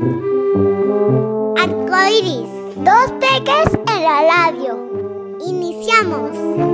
Arcoiris, dos peques en la radio. Iniciamos.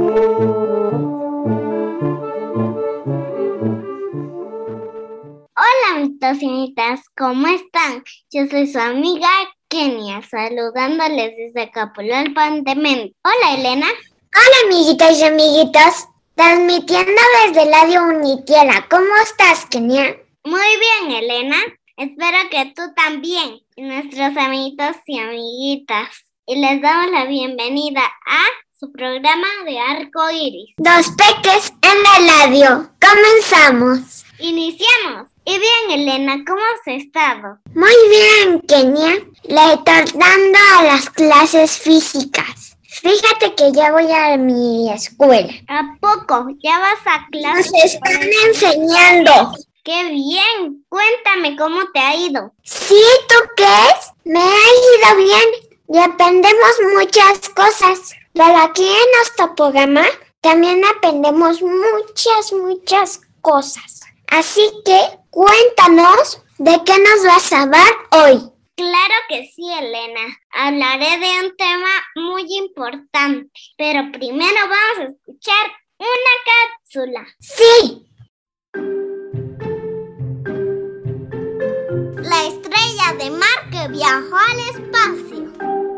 Hola, mis tocinitas, ¿cómo están? Yo soy su amiga Kenia, saludándoles desde Capulolpan de Méndez. Hola, Elena. Hola, amiguitas y amiguitos. Transmitiendo desde Radio Unitierra. ¿Cómo estás, Kenia? Muy bien, Elena. Espero que tú también, y nuestros amiguitos y amiguitas. Y les damos la bienvenida a su programa de Arcoiris. Dos peques en la radio. Comenzamos. Iniciamos. Y bien, Elena, ¿cómo has estado? Muy bien, Kenia. Retornando a las clases físicas. Fíjate que ya voy a mi escuela. ¿A poco? ¿Ya vas a clase? Nos están enseñando. ¡Qué bien! Cuéntame cómo te ha ido. Sí, ¿tú crees? Me ha ido bien y aprendemos muchas cosas. Pero aquí en nuestro programa también aprendemos muchas cosas. Así que cuéntanos de qué nos vas a hablar hoy. Claro que sí, Elena. Hablaré de un tema muy importante. Pero primero vamos a escuchar una cápsula. ¡Sí! La estrella de mar que viajó al espacio.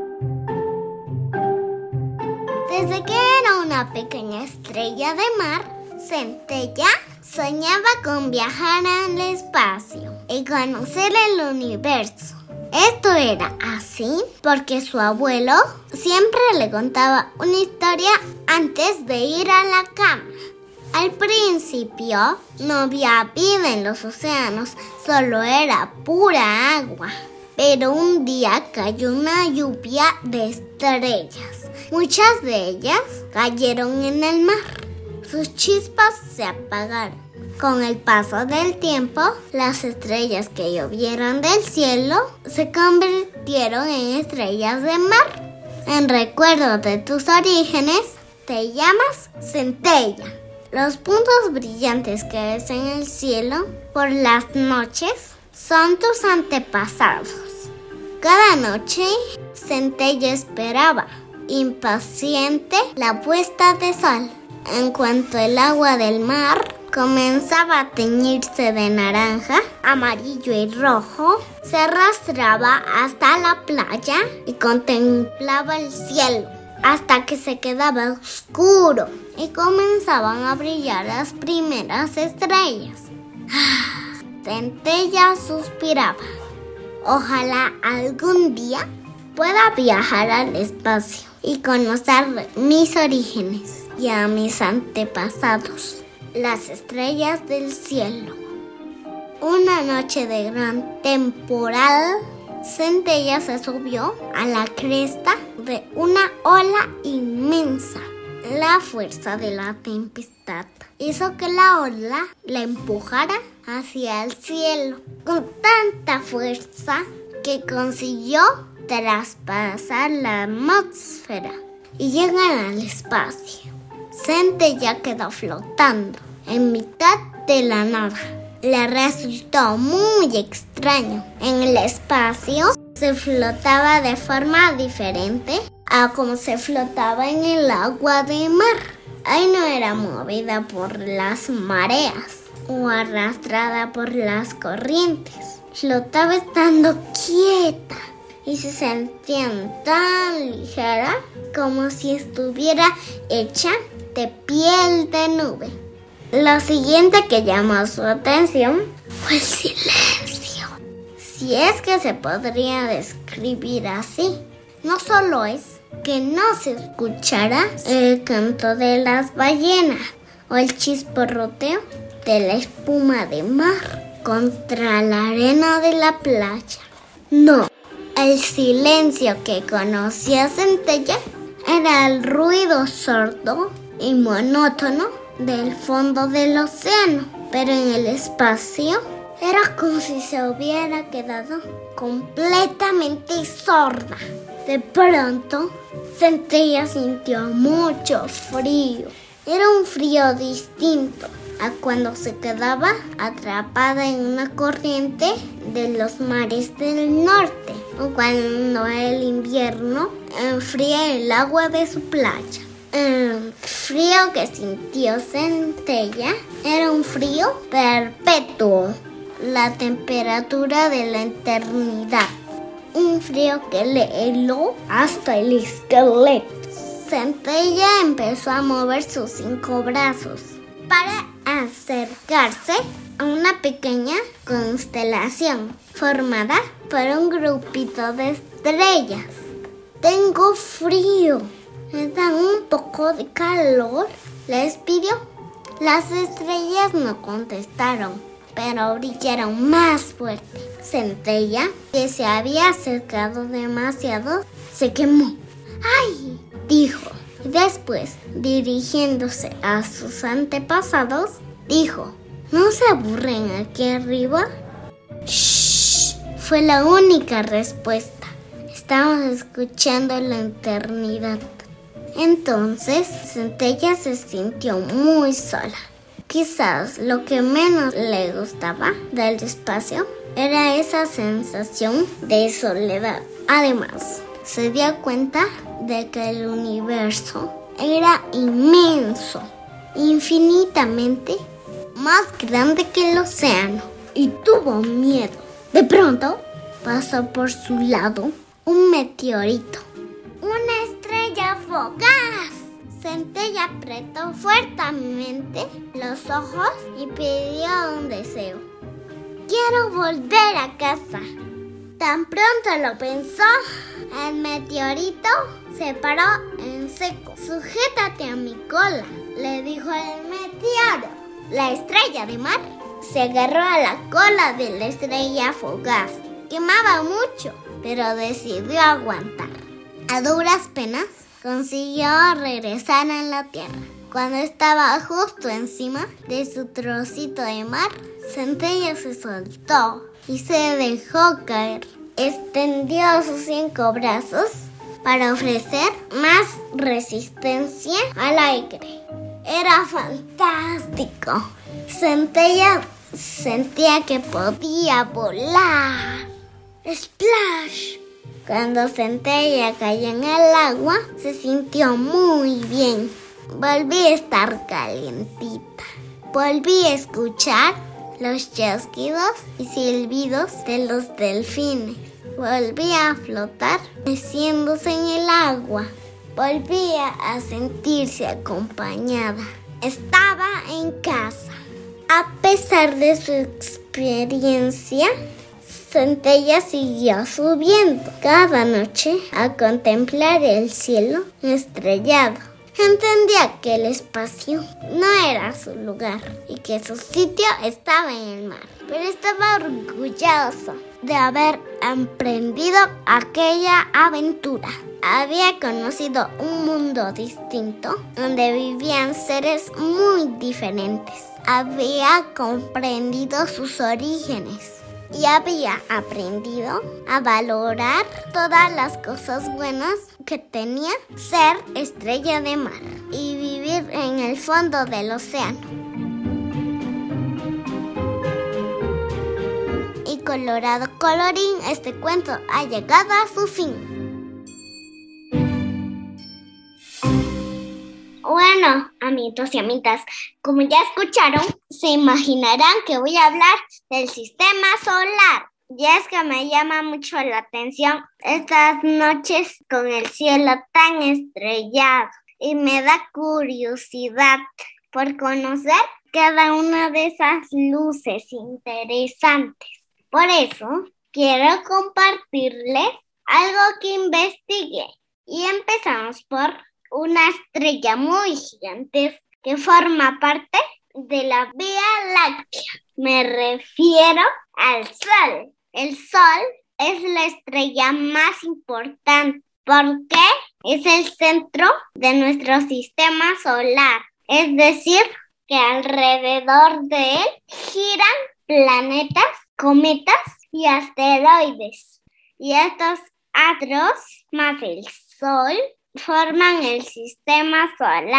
Desde que era una pequeña estrella de mar, Centella soñaba con viajar al espacio y conocer el universo. Esto era así porque su abuelo siempre le contaba una historia antes de ir a la cama. Al principio no había vida en los océanos, solo era pura agua. Pero un día cayó una lluvia de estrellas. Muchas de ellas cayeron en el mar. Sus chispas se apagaron. Con el paso del tiempo, las estrellas que llovieron del cielo se convirtieron en estrellas de mar. En recuerdo de tus orígenes, te llamas Centella. Los puntos brillantes que ves en el cielo por las noches son tus antepasados. Cada noche, Centella esperaba, impaciente, la puesta de sol. En cuanto el agua del mar comenzaba a teñirse de naranja, amarillo y rojo, se arrastraba hasta la playa y contemplaba el cielo hasta que se quedaba oscuro y comenzaban a brillar las primeras estrellas. Centella suspiraba. Ojalá algún día pueda viajar al espacio y conocer mis orígenes y a mis antepasados, las estrellas del cielo. Una noche de gran temporal, Centella se subió a la cresta de una ola inmensa. La fuerza de la tempestad hizo que la ola la empujara hacia el cielo con tanta fuerza que consiguió traspasar la atmósfera y llegar al espacio. Centella quedó flotando en mitad de la nada. Le resultó muy extraño. En el espacio se flotaba de forma diferente a como se flotaba en el agua de mar. Ahí no era movida por las mareas o arrastrada por las corrientes. Flotaba estando quieta y se sentía tan ligera como si estuviera hecha de piel de nube. Lo siguiente que llamó su atención fue el silencio. Si es que se podría describir así. No solo es que no se escuchara el canto de las ballenas o el chisporroteo de la espuma de mar contra la arena de la playa. No, el silencio que conocía Centella era el ruido sordo y monótono del fondo del océano, pero en el espacio era como si se hubiera quedado completamente sorda. De pronto, Centella sintió mucho frío. Era un frío distinto, a cuando se quedaba atrapada en una corriente de los mares del norte, o cuando el invierno enfría el agua de su playa. El frío que sintió Centella era un frío perpetuo, la temperatura de la eternidad, un frío que le heló hasta el esqueleto. Centella empezó a mover sus 5 brazos para acercarse a una pequeña constelación formada por un grupito de estrellas. Tengo frío, me dan un poco de calor, les pidió. Las estrellas no contestaron, pero brillaron más fuerte. Centella, que se había acercado demasiado, se quemó. ¡Ay!, dijo. Y después, dirigiéndose a sus antepasados, dijo: ¿no se aburren aquí arriba? ¡Shh! Fue la única respuesta. Estamos escuchando la eternidad. Entonces, Centella se sintió muy sola. Quizás lo que menos le gustaba del espacio era esa sensación de soledad. Además, se dio cuenta de que el universo era inmenso, infinitamente más grande que el océano, y tuvo miedo. De pronto, pasó por su lado un meteorito, una estrella fugaz. Centella apretó fuertemente los ojos y pidió un deseo. Quiero volver a casa. Tan pronto lo pensó, el meteorito se paró en seco. Sujétate a mi cola, le dijo el meteoro. La estrella de mar se agarró a la cola de la estrella fugaz. Quemaba mucho, pero decidió aguantar. A duras penas consiguió regresar a la tierra. Cuando estaba justo encima de su trocito de mar, Centella se soltó y se dejó caer. Extendió sus 5 brazos para ofrecer más resistencia al aire. Era fantástico. Centella sentía que podía volar. ¡Splash! Cuando Centella cayó en el agua, se sintió muy bien. Volví a estar calientita. Volví a escuchar los chasquidos y silbidos de los delfines. Volví a flotar meciéndose en el agua. Volvía a sentirse acompañada. Estaba en casa. A pesar de su experiencia, Centella siguió subiendo cada noche a contemplar el cielo estrellado. Entendía que el espacio no era su lugar y que su sitio estaba en el mar, pero estaba orgulloso de haber emprendido aquella aventura. Había conocido un mundo distinto donde vivían seres muy diferentes. Había comprendido sus orígenes y había aprendido a valorar todas las cosas buenas que tenía ser estrella de mar y vivir en el fondo del océano. Y colorado colorín, este cuento ha llegado a su fin. Bueno, amiguitos y amigas, como ya escucharon, se imaginarán que voy a hablar del sistema solar. Y es que me llama mucho la atención estas noches con el cielo tan estrellado. Y me da curiosidad por conocer cada una de esas luces interesantes. Por eso, quiero compartirles algo que investigué. Y empezamos por una estrella muy gigante que forma parte de la Vía Láctea. Me refiero al Sol. El Sol es la estrella más importante porque es el centro de nuestro sistema solar. Es decir, que alrededor de él giran planetas, cometas y asteroides. Y estos astros más el Sol forman el sistema solar.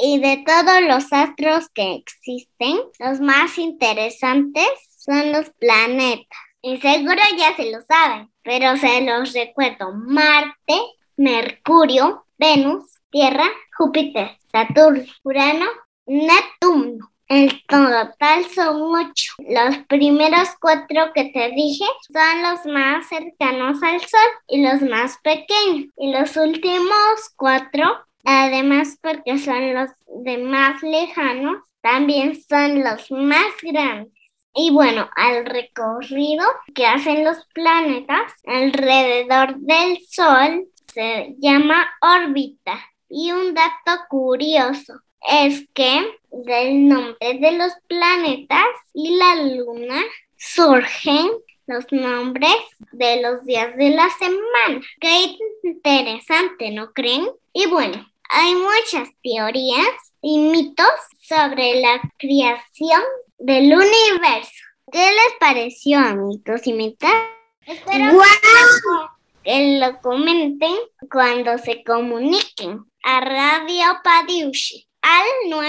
Y de todos los astros que existen, los más interesantes son los planetas. Y seguro ya se lo saben, pero se los recuerdo. Marte, Mercurio, Venus, Tierra, Júpiter, Saturno, Urano, Neptuno. En total son 8. Los primeros 4 que te dije son los más cercanos al Sol y los más pequeños. Y los últimos 4, además porque son los de más lejanos, también son los más grandes. Y bueno, al recorrido que hacen los planetas alrededor del Sol se llama órbita. Y un dato curioso es que del nombre de los planetas y la luna surgen los nombres de los días de la semana. Qué interesante, ¿no creen? Y bueno, hay muchas teorías y mitos sobre la creación del universo. ¿Qué les pareció, amigos y mitas? Espero que lo comenten cuando se comuniquen a Radio Padiushi al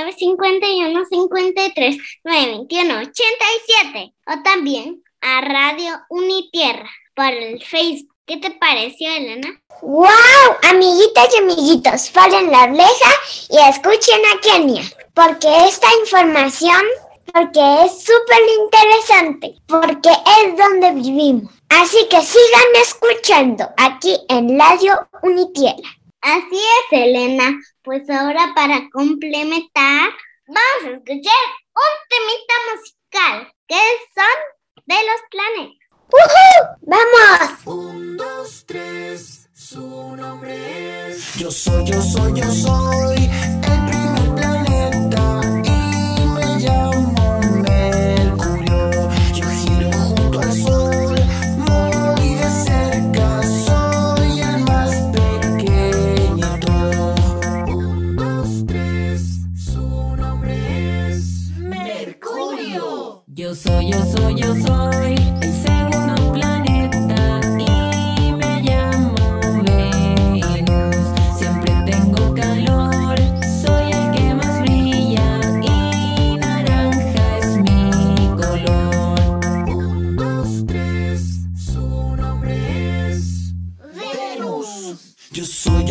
951-53-921-87 o también a Radio Unitierra por el Facebook. ¿Qué te pareció, Elena? ¡Wow! Amiguitas y amiguitos, paren la oreja y escuchen a Kenia, porque esta información, porque es súper interesante, porque es donde vivimos. Así que sigan escuchando aquí en Radio Unitierra. Así es, Elena. Pues ahora para complementar, vamos a escuchar un temita musical que son de los planetas. ¡Woohoo! ¡Vamos! 1, 2, 3, su nombre es. Yo soy el primer planeta y me llamo Mercurio. Yo giro junto al sol, muy de cerca, soy el más pequeñito. 1, 2, 3, su nombre es Mercurio. Yo soy el segundo planeta y me llamo Venus. Siempre tengo calor, soy el que más brilla y naranja es mi color. 1, 2, 3, su nombre es Venus. Yo soy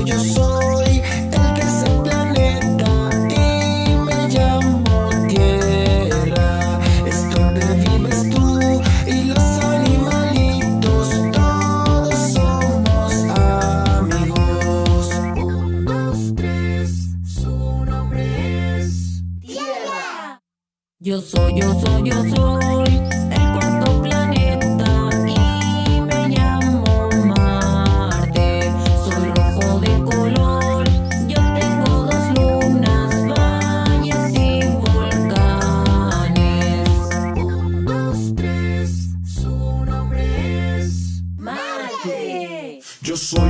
el tercer planeta y me llamo Tierra. Es donde vives tú y los animalitos, todos somos amigos. 1, 2, 3, su nombre es Tierra. Yo soy el cuarto planeta y me llamo Marte. Soy rojo de color, yo tengo 2 lunas, valles y volcanes. 1, 2, 3, su nombre es Marte. Yo soy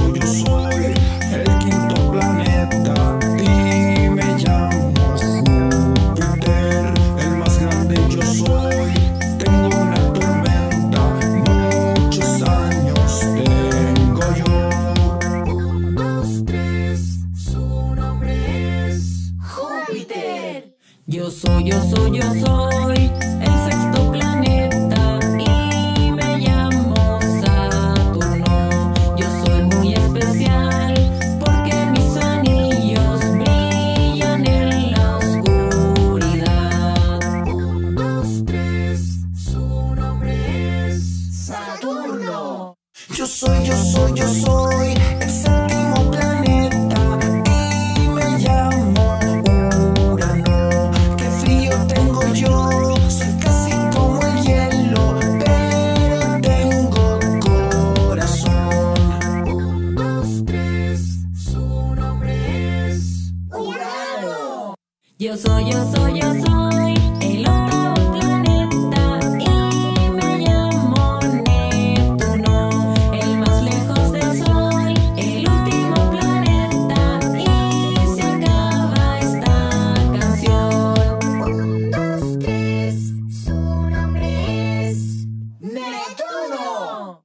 el quinto planeta y me llamo Júpiter. El más grande yo soy, tengo una tormenta, muchos años tengo yo. 1, 2, 3, su nombre es Júpiter. Yo soy el sexto planeta y me llamo Saturno. Yo soy muy especial porque mis anillos brillan en la oscuridad. 1, 2, 3, su nombre es Saturno. Yo soy el séptimo planeta y me llamo Urano. Qué frío tengo yo, soy casi como el hielo, pero tengo corazón. 1, 2, 3, su nombre es Urano. Yo soy el octavo planeta y me llamo Neptuno. El más lejos del Sol, el último planeta y se acaba esta canción. 1, 2, 3, su nombre es Neptuno.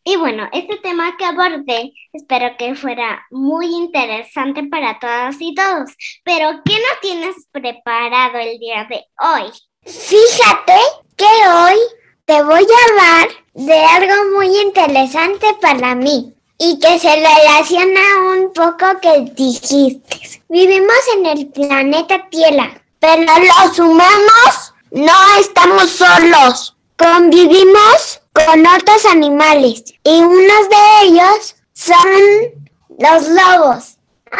Y bueno, este tema que abordé, espero que fuera muy interesante para todas y todos. Pero, ¿qué nos tienes preparado el día de hoy? Fíjate que hoy te voy a hablar de algo muy interesante para mí y que se relaciona un poco que dijiste. Vivimos en el planeta Tierra, pero los humanos no estamos solos. Convivimos con otros animales y unos de ellos son los lobos.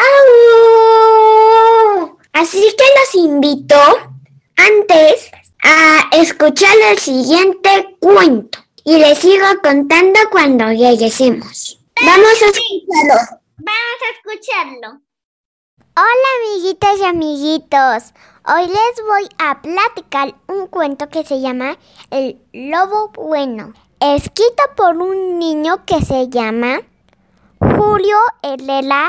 ¡Au! Así que los invito antes a escuchar el siguiente cuento y les sigo contando cuando regresemos. Vamos a escucharlo. Vamos a escucharlo. Hola amiguitas y amiguitos, hoy les voy a platicar un cuento que se llama El Lobo Bueno, escrito por un niño que se llama Julio Herrera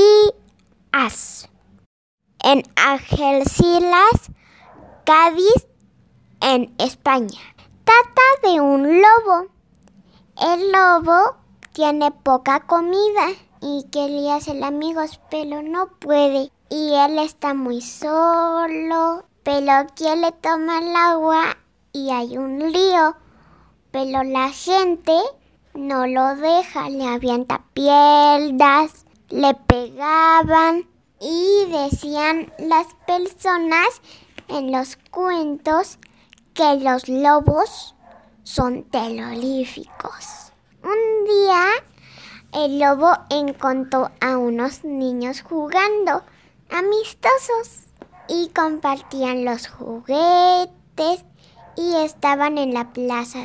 Fías, en Algeciras, Cádiz, en España. Trata de un lobo. El lobo tiene poca comida y quería ser amigos, pero no puede. Y él está muy solo, pero quiere tomar el agua y hay un río. Pero la gente no lo deja, le avienta piedras, le pegaban y decían las personas en los cuentos que los lobos son terroríficos. Un día el lobo encontró a unos niños jugando amistosos y compartían los juguetes y estaban en la plaza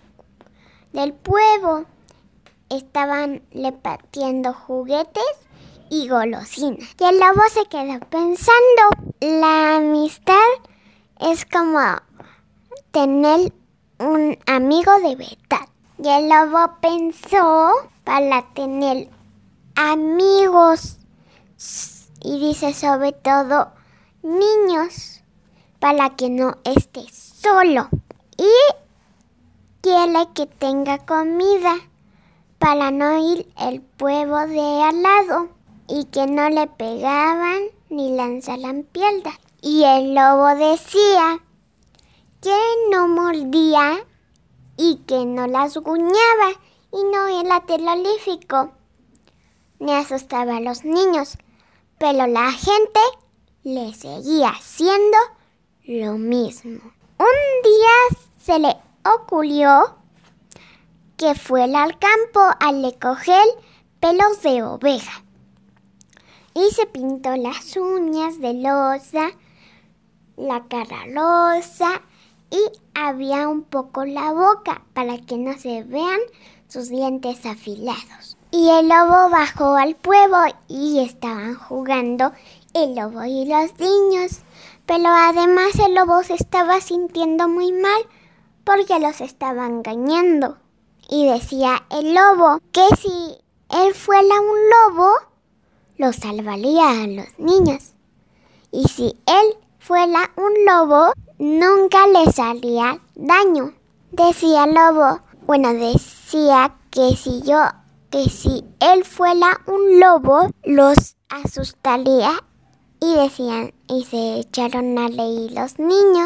del pueblo. Estaban repartiendo juguetes y golosinas. Y el lobo se quedó pensando, la amistad es como tener un amigo de verdad. Y el lobo pensó, para tener amigos, y dice sobre todo niños, para que no esté solo. Y quiere que tenga comida para no ir al pueblo de al lado y que no le pegaban ni lanzaran piedras. Y el lobo decía que no mordía y que no las guñaba y no era terrorífico ni asustaba a los niños, pero la gente le seguía haciendo lo mismo. Un día se le ocurrió que fuera al campo a recoger pelos de oveja y se pintó las uñas de rosa, la cara rosa y había un poco la boca para que no se vean sus dientes afilados. Y el lobo bajó al pueblo y estaban jugando el lobo y los niños. Pero además el lobo se estaba sintiendo muy mal porque los estaba engañando. Y decía el lobo que si él fuera un lobo, lo salvaría a los niños. Y si él fuera un lobo, nunca les haría daño. Decía el lobo, decía que si él fuera un lobo, los asustaría. Y decían, y se echaron a reír los niños.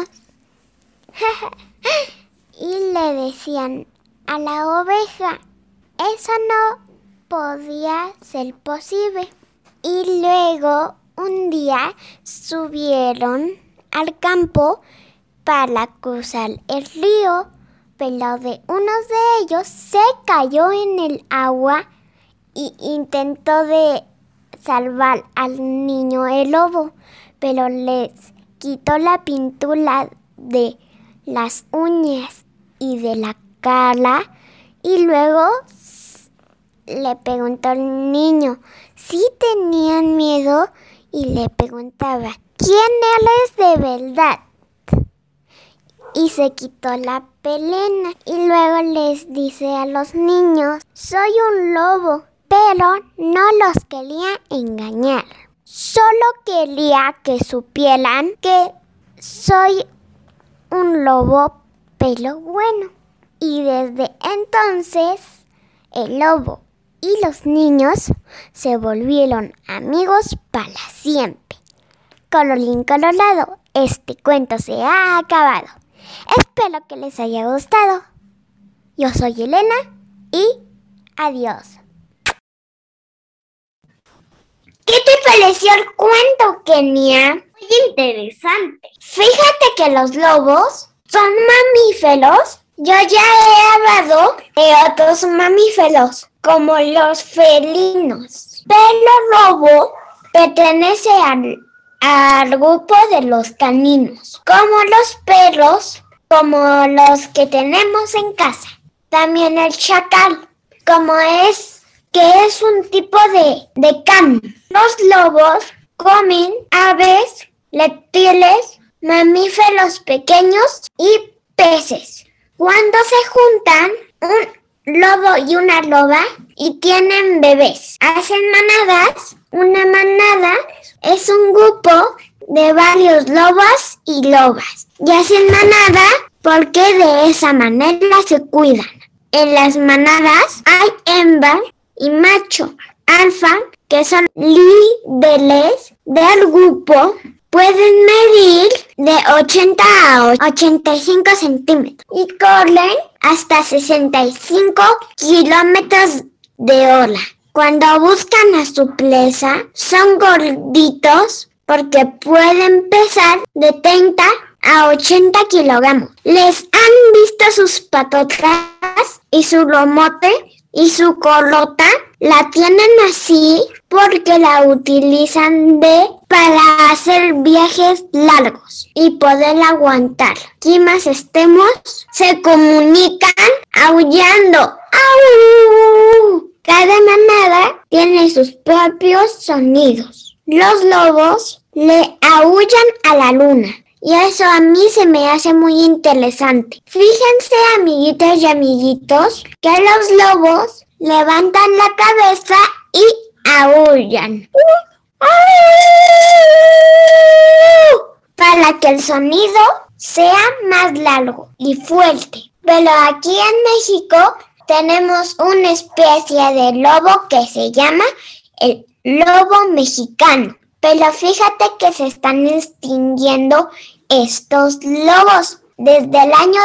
Y le decían a la oveja, eso no podía ser posible. Y luego un día subieron al campo para cruzar el río, pero de uno de ellos se cayó en el agua y intentó de salvar al niño el lobo, pero les quitó la pintura de las uñas y de la cara y luego le preguntó al niño si tenían miedo y le preguntaba, ¿quién eres de verdad? Y se quitó la pelena y luego les dice a los niños, soy un lobo, pero no los quería engañar. Solo quería que supieran que soy un lobo pero bueno. Y desde entonces El lobo y los niños se volvieron amigos para siempre. Colorín colorado, este cuento se ha acabado. Espero que les haya gustado. Yo soy Elena y adiós. ¿Qué te pareció el cuento, Kenia? Muy interesante. Fíjate que los lobos son mamíferos. Yo ya he hablado de otros mamíferos, como los felinos. Pero el lobo pertenece al grupo de los caninos, como los perros, como los que tenemos en casa. También el chacal, que es un tipo de can. Los lobos comen aves, reptiles, mamíferos pequeños y peces. Cuando se juntan un lobo y una loba y tienen bebés, hacen manadas. Una manada es un grupo de varios lobos y lobas. Y hacen manada porque de esa manera se cuidan. En las manadas hay hembra y macho alfa, que son líderes del grupo. Pueden medir de 80 a 85 centímetros y corren hasta 65 kilómetros de hora. Cuando buscan a su presa, son gorditos porque pueden pesar de 30 a 80 kilogramos. Les han visto sus patotas y su lomote y su colota. La tienen así porque la utilizan para hacer viajes largos y poder aguantar. Climas extremos, se comunican aullando. ¡Au! Cada manada tiene sus propios sonidos. Los lobos le aúllan a la luna. Y eso a mí se me hace muy interesante. Fíjense, amiguitas y amiguitos, que los lobos levantan la cabeza y aúllan. Para que el sonido sea más largo y fuerte. Pero aquí en México tenemos una especie de lobo que se llama el lobo mexicano. Pero fíjate que se están extinguiendo estos lobos desde el año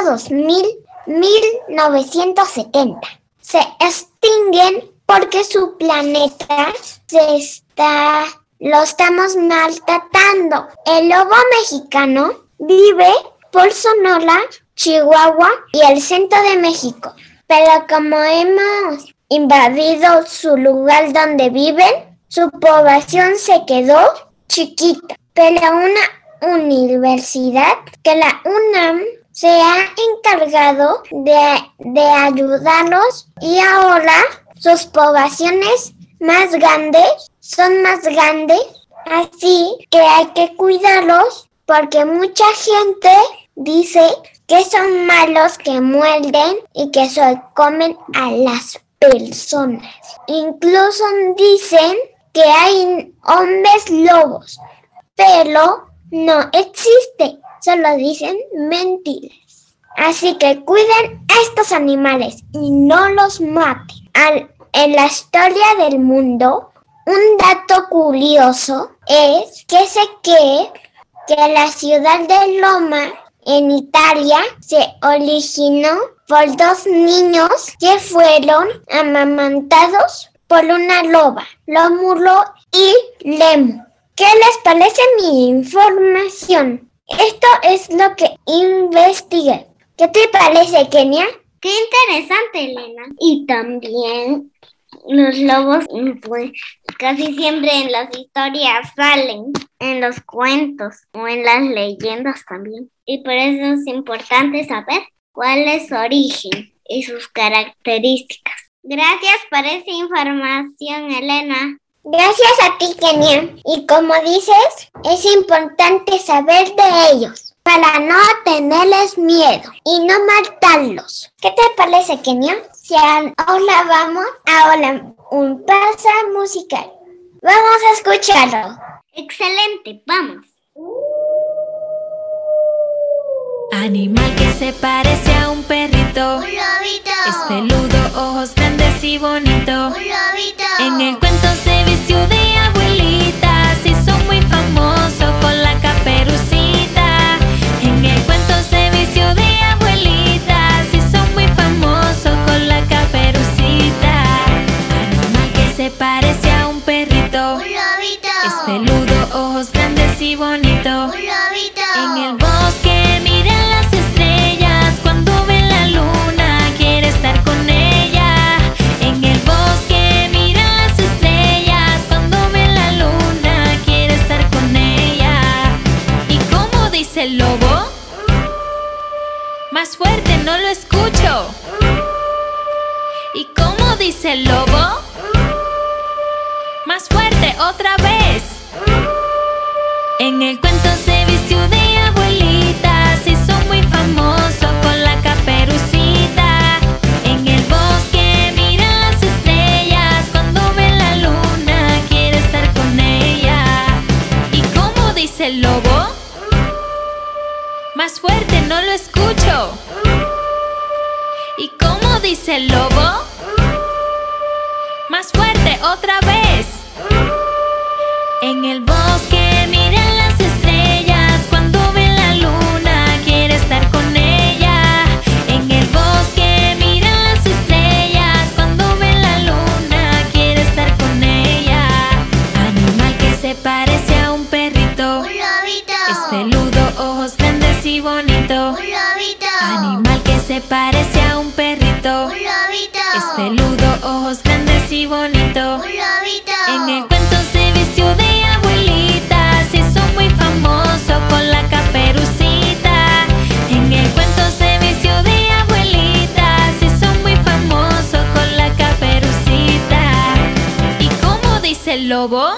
1970. Se extinguen porque su planeta lo estamos maltratando. El lobo mexicano vive por Sonora, Chihuahua y el centro de México. Pero como hemos invadido su lugar donde viven, su población se quedó chiquita. Pero una universidad, que la UNAM, se ha encargado de ayudarlos y ahora sus poblaciones son más grandes, así que hay que cuidarlos porque mucha gente dice que son malos, que muerden y que se comen a las personas. Incluso dicen que hay hombres lobos, pero no existe, solo dicen mentiras. Así que cuiden a estos animales y no los maten. En la historia del mundo, un dato curioso es que la ciudad de Roma en Italia se originó por dos niños que fueron amamantados por una loba, Rómulo y Remo. ¿Qué les parece mi información? Esto es lo que investigué. ¿Qué te parece, Kenia? Qué interesante, Elena. Y también los lobos, pues, casi siempre en las historias salen, en los cuentos o en las leyendas también. Y por eso es importante saber cuál es su origen y sus características. Gracias por esa información, Elena. Gracias a ti, Kenia. Y como dices, es importante saber de ellos para no tenerles miedo y no matarlos. ¿Qué te parece, Kenia? Si ahora vamos a un paso musical. Vamos a escucharlo. Excelente, vamos. Animal que se parece a un perrito. Un lobito. Es peludo, ojos grandes y bonito. Un lobito. En el cuento se vistió de abuelita, se hizo muy famoso con la caperucita. En el cuento se vistió de abuelita, se hizo muy famoso con la caperucita. Animal que se parece a un perrito. Un lobito. Es peludo, ojos grandes y bonito. Un lobito. En el bosque mira las estrellas, cuando ve la luna quiere estar con ella. En el bosque mira las estrellas, cuando ve la luna quiere estar con ella. ¿Y cómo dice el lobo? Más fuerte, no lo escucho. ¿Y cómo dice el lobo? Más fuerte, otra vez. En el cuento se vistió de abuelita, se hizo muy famoso con la caperucita. En el bosque mira las estrellas, cuando ve la luna quiere estar con ella. ¿Y cómo dice el lobo? Más fuerte, no lo escucho. ¿Y cómo dice el lobo? Más fuerte, otra vez. En el bosque mira las estrellas, cuando ve la luna quiere estar con ella. En el bosque mira las estrellas, cuando ve la luna quiere estar con ella. Animal que se parece a un perrito. Un lobito. Es peludo, ojos grandes y bonito. Un lobito. Animal que se parece a un perrito. Un lobito. Es peludo, ojos grandes y bonito. Un lobito. En el cuento se vistió de abuelita, se hizo muy famoso con la caperucita. En el cuento se vistió de abuelita, se hizo muy famoso con la caperucita. ¿Y cómo dice el lobo?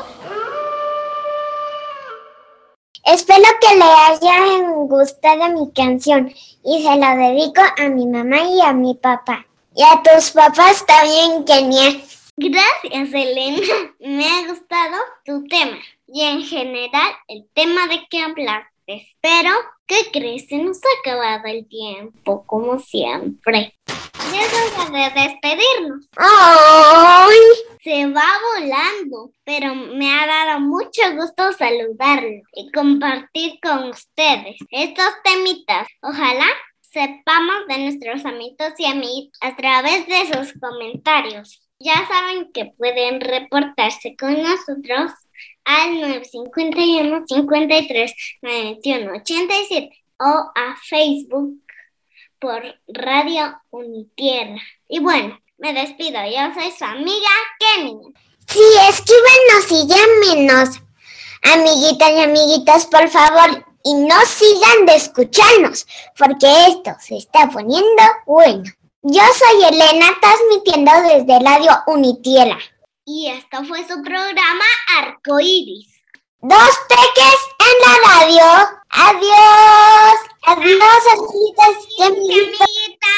Espero que le haya gustado mi canción y se la dedico a mi mamá y a mi papá. Y a tus papás también, Kenia. Gracias, Elena. Me ha gustado tu tema y en general el tema de que hablaste. Pero, ¿qué crees? Se nos ha acabado el tiempo, como siempre. Ya es hora de despedirnos. ¡Ay! Se va volando, pero me ha dado mucho gusto saludarlo y compartir con ustedes estos temitas. Ojalá sepamos de nuestros amigos y amigas a través de sus comentarios. Ya saben que pueden reportarse con nosotros al 951 53 91 87 o a Facebook por Radio Unitierra. Y bueno, me despido. Yo soy su amiga Kenia. Sí, escríbanos y llámenos. Amiguitas y amiguitas, por favor, y no sigan de escucharnos, porque esto se está poniendo bueno. Yo soy Elena, transmitiendo desde Radio Unitierra. Y esto fue su programa Arcoíris. Dos peques en la radio. Adiós. Adiós, amiguitas y amiguitos.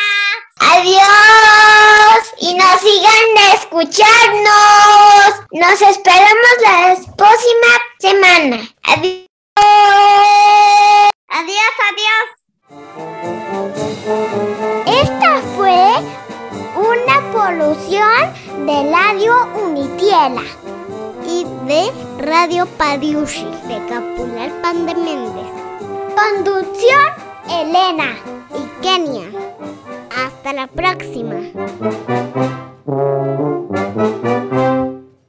Adiós. Y no sigan de escucharnos. Nos esperamos la próxima semana. Adiós. Adiós, adiós. Esta fue una producción de Radio Unitierra Y de Radio Pariushi de Capulalpan de Méndez. Conducción Elena Y Kenia. Hasta la próxima.